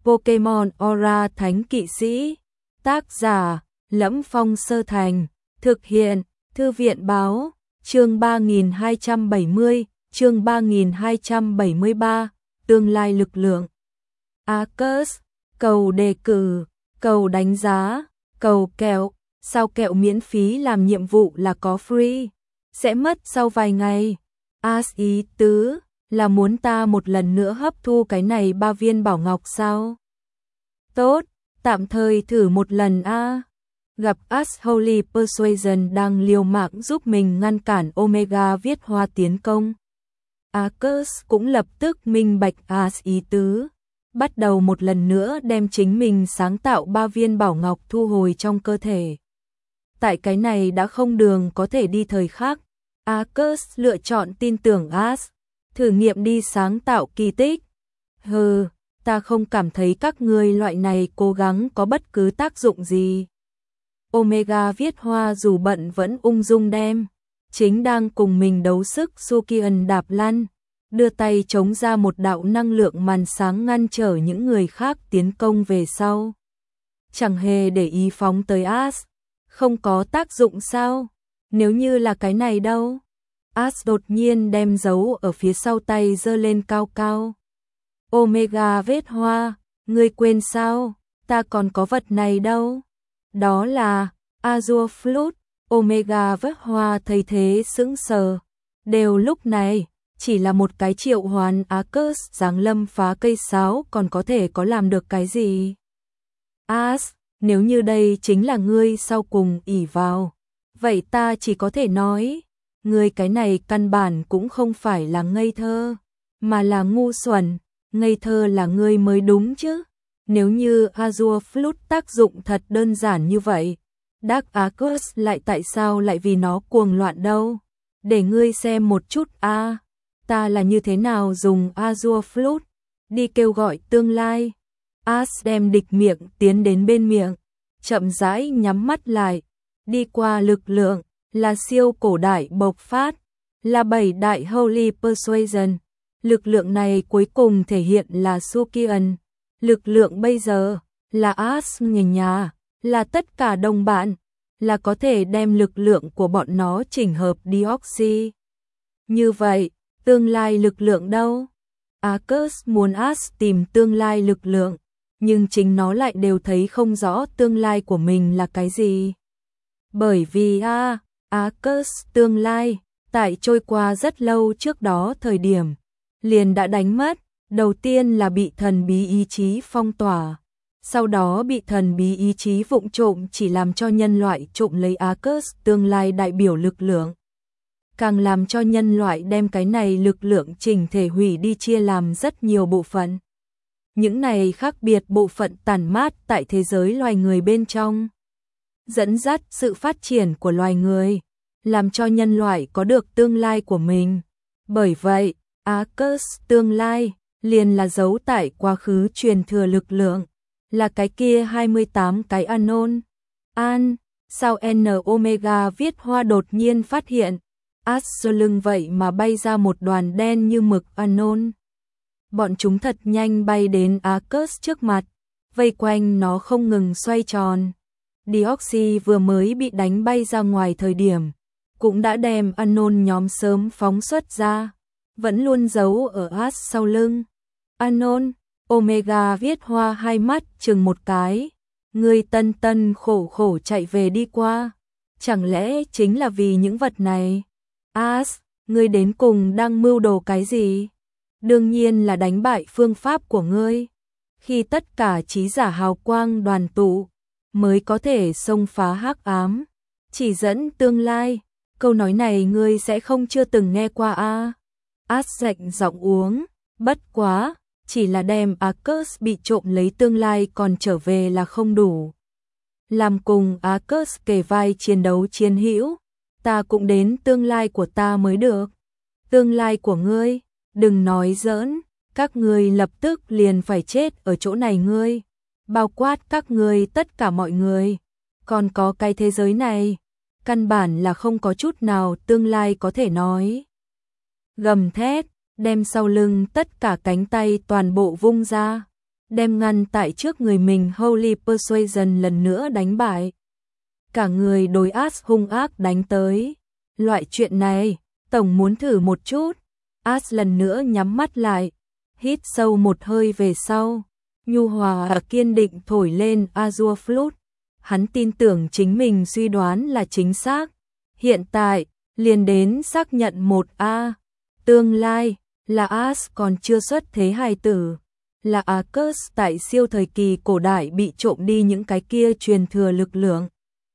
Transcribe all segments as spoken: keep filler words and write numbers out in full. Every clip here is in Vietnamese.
Pokemon Aura Thánh Kỵ Sĩ. Tác giả: Lẫm Phong Sơ Thành. Thực hiện: Thư viện báo. Chương ba nghìn hai trăm bảy mươi, chương ba nghìn hai trăm bảy mươi ba, tương lai lực lượng. Arceus, cầu đề cử, cầu đánh giá, cầu kẹo, sao kẹo miễn phí làm nhiệm vụ là có free, sẽ mất sau vài ngày. As ý tứ là muốn ta một lần nữa hấp thu cái này ba viên bảo ngọc sao? Tốt, tạm thời thử một lần a. Gặp As Holy Persuasion đang liều mạng giúp mình ngăn cản Omega Viết Hoa tiến công. Arceus cũng lập tức minh bạch As ý tứ, bắt đầu một lần nữa đem chính mình sáng tạo ba viên bảo ngọc thu hồi trong cơ thể. Tại cái này đã không đường có thể đi thời khắc, Arceus lựa chọn tin tưởng As, thử nghiệm đi sáng tạo kỳ tích. Hừ, ta không cảm thấy các ngươi loại này cố gắng có bất cứ tác dụng gì. Omega Viết Hoa dù bận vẫn ung dung đem chính đang cùng mình đấu sức Sukian đạp lăn, đưa tay chống ra một đạo năng lượng màn sáng ngăn trở những người khác tiến công về sau. Chẳng hề để ý phóng tới As. Không có tác dụng sao? Nếu như là cái này đâu? As đột nhiên đem dấu ở phía sau tay giơ lên cao cao. Omega Viết Hoa, ngươi quên sao? Ta còn có vật này đâu? Đó là Azure Flute. Omega Viết Hoa thấy thế sững sờ. Đều lúc này, chỉ là một cái triệu hoán Arceus giáng lâm phá cây sáo còn có thể có làm được cái gì? As, nếu như đây chính là ngươi sau cùng ỷ vào, vậy ta chỉ có thể nói, ngươi cái này căn bản cũng không phải là ngây thơ, mà là ngu xuẩn. Ngây thơ là ngươi mới đúng chứ. Nếu như Azure Flute tác dụng thật đơn giản như vậy, Dark Arceus lại tại sao lại vì nó cuồng loạn đâu? Để ngươi xem một chút a, à, ta là như thế nào dùng Azure Flute đi kêu gọi tương lai. As đem địch miệng tiến đến bên miệng, chậm rãi nhắm mắt lại, đi qua lực lượng là siêu cổ đại bộc phát, là bảy đại Holy Persuasion. Lực lượng này cuối cùng thể hiện là Sukian. Lực lượng bây giờ là As người nhà, là tất cả đồng bạn, là có thể đem lực lượng của bọn nó chỉnh hợp Deoxy. Như vậy, tương lai lực lượng đâu? Arceus muốn As tìm tương lai lực lượng, nhưng chính nó lại đều thấy không rõ tương lai của mình là cái gì. Bởi vì a, à, Arceus tương lai, tại trôi qua rất lâu trước đó thời điểm, liền đã đánh mất. Đầu tiên là bị thần bí ý chí phong tỏa, sau đó bị thần bí ý chí vụng trộm chỉ làm cho nhân loại trộm lấy Arceus tương lai đại biểu lực lượng. Càng làm cho nhân loại đem cái này lực lượng chỉnh thể hủy đi chia làm rất nhiều bộ phận. Những này khác biệt bộ phận tàn mát tại thế giới loài người bên trong, dẫn dắt sự phát triển của loài người, làm cho nhân loại có được tương lai của mình. Bởi vậy, Arceus tương lai liền là dấu tại quá khứ truyền thừa lực lượng, là cái kia hai mươi tám cái anon. An, sao N Omega Viết Hoa đột nhiên phát hiện, As sau lưng vậy mà bay ra một đoàn đen như mực anon. Bọn chúng thật nhanh bay đến Arceus trước mặt, vây quanh nó không ngừng xoay tròn. Deoxy vừa mới bị đánh bay ra ngoài thời điểm, cũng đã đem anon nhóm sớm phóng xuất ra, vẫn luôn giấu ở As sau lưng. Anon, Omega Viết Hoa hai mắt chừng một cái, ngươi tân tân khổ khổ chạy về đi qua, chẳng lẽ chính là vì những vật này? As, ngươi đến cùng đang mưu đồ cái gì? Đương nhiên là đánh bại phương pháp của ngươi. Khi tất cả trí giả hào quang đoàn tụ, mới có thể xông phá hắc ám, chỉ dẫn tương lai. Câu nói này ngươi sẽ không chưa từng nghe qua a? À? As rạnh giọng uống, bất quá, chỉ là đem Arceus bị trộm lấy tương lai còn trở về là không đủ. Làm cùng Arceus kề vai chiến đấu chiến hữu, ta cũng đến tương lai của ta mới được. Tương lai của ngươi, đừng nói giỡn, các ngươi lập tức liền phải chết ở chỗ này ngươi, bao quát các ngươi tất cả mọi người, còn có cái thế giới này, căn bản là không có chút nào tương lai có thể nói. Gầm thét, đem sau lưng tất cả cánh tay toàn bộ vung ra, đem ngăn tại trước người mình Holy Persuasion lần nữa đánh bại. Cả người đối Ash hung ác đánh tới. Loại chuyện này, tổng muốn thử một chút. Ash lần nữa nhắm mắt lại, hít sâu một hơi về sau, nhu hòa và kiên định thổi lên Azure Flute. Hắn tin tưởng chính mình suy đoán là chính xác. Hiện tại, liền đến xác nhận một A. Tương lai, là Ash còn chưa xuất thế hài tử. Là Arcus tại siêu thời kỳ cổ đại bị trộm đi những cái kia truyền thừa lực lượng.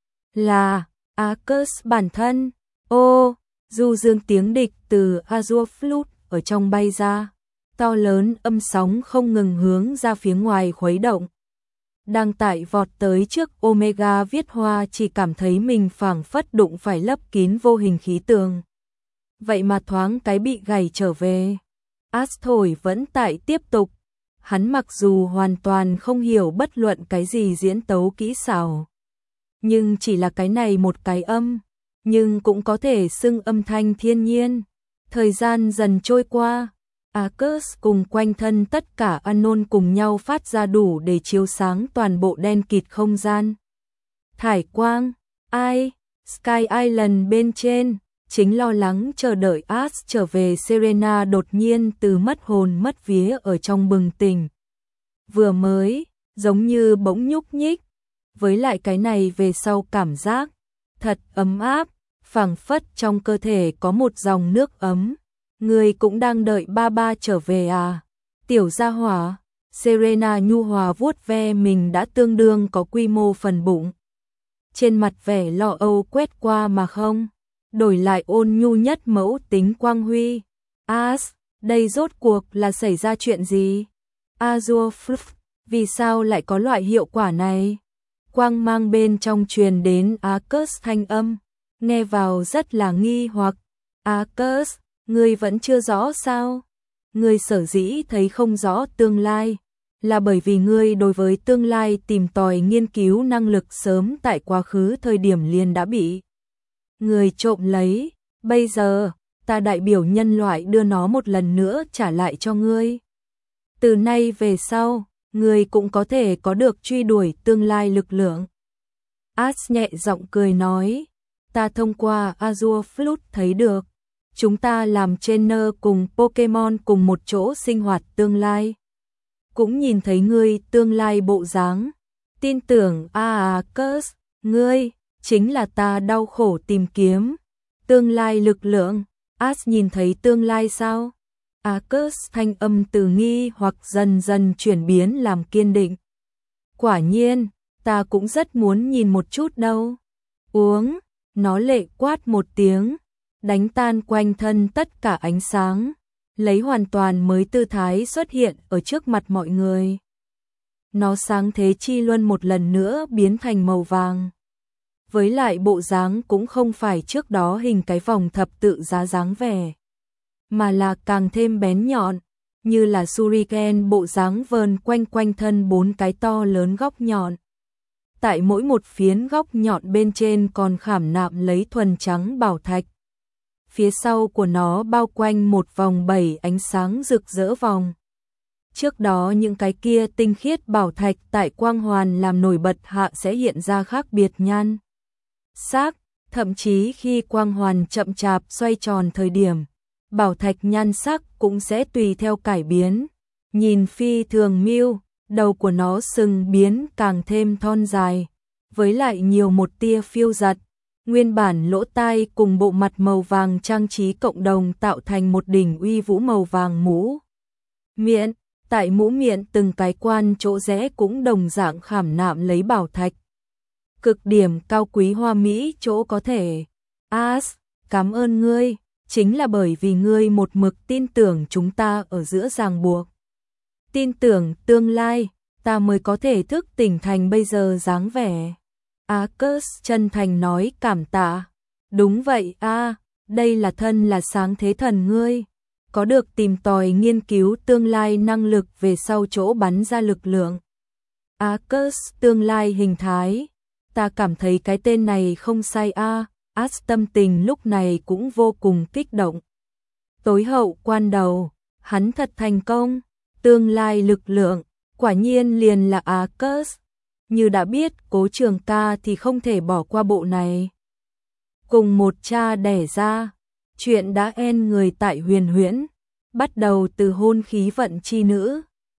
Là Arcus bản thân. Ô, du dương tiếng địch từ Azure Flute ở trong bay ra. To lớn âm sóng không ngừng hướng ra phía ngoài khuấy động. Đang tại vọt tới trước Omega viết hoa chỉ cảm thấy mình phảng phất đụng phải lấp kín vô hình khí tường. Vậy mà thoáng cái bị gầy trở về. Ash thổi vẫn tại tiếp tục. Hắn mặc dù hoàn toàn không hiểu bất luận cái gì diễn tấu kỹ xảo. Nhưng chỉ là cái này một cái âm. Nhưng cũng có thể xưng âm thanh thiên nhiên. Thời gian dần trôi qua. Arcus cùng quanh thân tất cả Anon cùng nhau phát ra đủ để chiếu sáng toàn bộ đen kịt không gian. Thải quang, ai, Sky Island bên trên, chính lo lắng chờ đợi Ash trở về Serena đột nhiên từ mất hồn mất vía ở trong bừng tỉnh. Vừa mới, giống như bỗng nhúc nhích, với lại cái này về sau cảm giác, thật ấm áp, phảng phất trong cơ thể có một dòng nước ấm. Người cũng đang đợi ba ba trở về à? Tiểu gia hỏa, Serena nhu hòa vuốt ve mình đã tương đương có quy mô phần bụng. Trên mặt vẻ lo âu quét qua mà không, đổi lại ôn nhu nhất mẫu tính quang huy. Ash, đây rốt cuộc là xảy ra chuyện gì? Azure Flute, vì sao lại có loại hiệu quả này? Quang mang bên trong truyền đến Arcus thanh âm, nghe vào rất là nghi hoặc. Arcus, ngươi vẫn chưa rõ sao? Ngươi sở dĩ thấy không rõ tương lai, là bởi vì ngươi đối với tương lai tìm tòi nghiên cứu năng lực sớm tại quá khứ thời điểm liền đã bị người trộm lấy. Bây giờ, ta đại biểu nhân loại đưa nó một lần nữa trả lại cho ngươi. Từ nay về sau, ngươi cũng có thể có được truy đuổi tương lai lực lượng. Ash nhẹ giọng cười nói, ta thông qua Azure Flute thấy được. Chúng ta làm trainer cùng Pokemon cùng một chỗ sinh hoạt tương lai. Cũng nhìn thấy ngươi tương lai bộ dáng. Tin tưởng Arcus, ngươi, chính là ta đau khổ tìm kiếm. Tương lai lực lượng, Ash nhìn thấy tương lai sao? Arcus thanh âm từ nghi hoặc dần dần chuyển biến làm kiên định. Quả nhiên, ta cũng rất muốn nhìn một chút đâu. Uống, nó lệ quát một tiếng. Đánh tan quanh thân tất cả ánh sáng, lấy hoàn toàn mới tư thái xuất hiện ở trước mặt mọi người. Nó sáng thế chi luân một lần nữa biến thành màu vàng. Với lại bộ dáng cũng không phải trước đó hình cái vòng thập tự giá dáng vẻ, mà là càng thêm bén nhọn, như là shuriken bộ dáng vờn quanh quanh thân bốn cái to lớn góc nhọn. Tại mỗi một phiến góc nhọn bên trên còn khảm nạm lấy thuần trắng bảo thạch. Phía sau của nó bao quanh một vòng bảy ánh sáng rực rỡ vòng. Trước đó những cái kia tinh khiết bảo thạch tại quang hoàn làm nổi bật hạ sẽ hiện ra khác biệt nhan sắc, thậm chí khi quang hoàn chậm chạp xoay tròn thời điểm, bảo thạch nhan sắc cũng sẽ tùy theo cải biến. Nhìn phi thường miêu, đầu của nó sừng biến càng thêm thon dài, với lại nhiều một tia phiêu giật. Nguyên bản lỗ tai cùng bộ mặt màu vàng trang trí cộng đồng tạo thành một đỉnh uy vũ màu vàng mũ miệng, tại mũ miệng từng cái quan chỗ rẽ cũng đồng dạng khảm nạm lấy bảo thạch. Cực điểm cao quý hoa mỹ chỗ có thể. Ash, cảm ơn ngươi, chính là bởi vì ngươi một mực tin tưởng chúng ta ở giữa ràng buộc. Tin tưởng tương lai, ta mới có thể thức tỉnh thành bây giờ dáng vẻ. Arcus chân thành nói cảm tạ. Đúng vậy a, đây là thân là sáng thế thần ngươi. Có được tìm tòi nghiên cứu tương lai năng lực về sau chỗ bắn ra lực lượng. Arcus tương lai hình thái. Ta cảm thấy cái tên này không sai a. Ash tâm tình lúc này cũng vô cùng kích động. Tối hậu quan đầu, hắn thật thành công. Tương lai lực lượng, Quả nhiên liền là Arcus. Như đã biết Cố Trường Ca thì không thể bỏ qua bộ này. Cùng một cha đẻ ra, chuyện đã en người tại Huyền Huyễn, bắt đầu từ hôn khí vận chi nữ,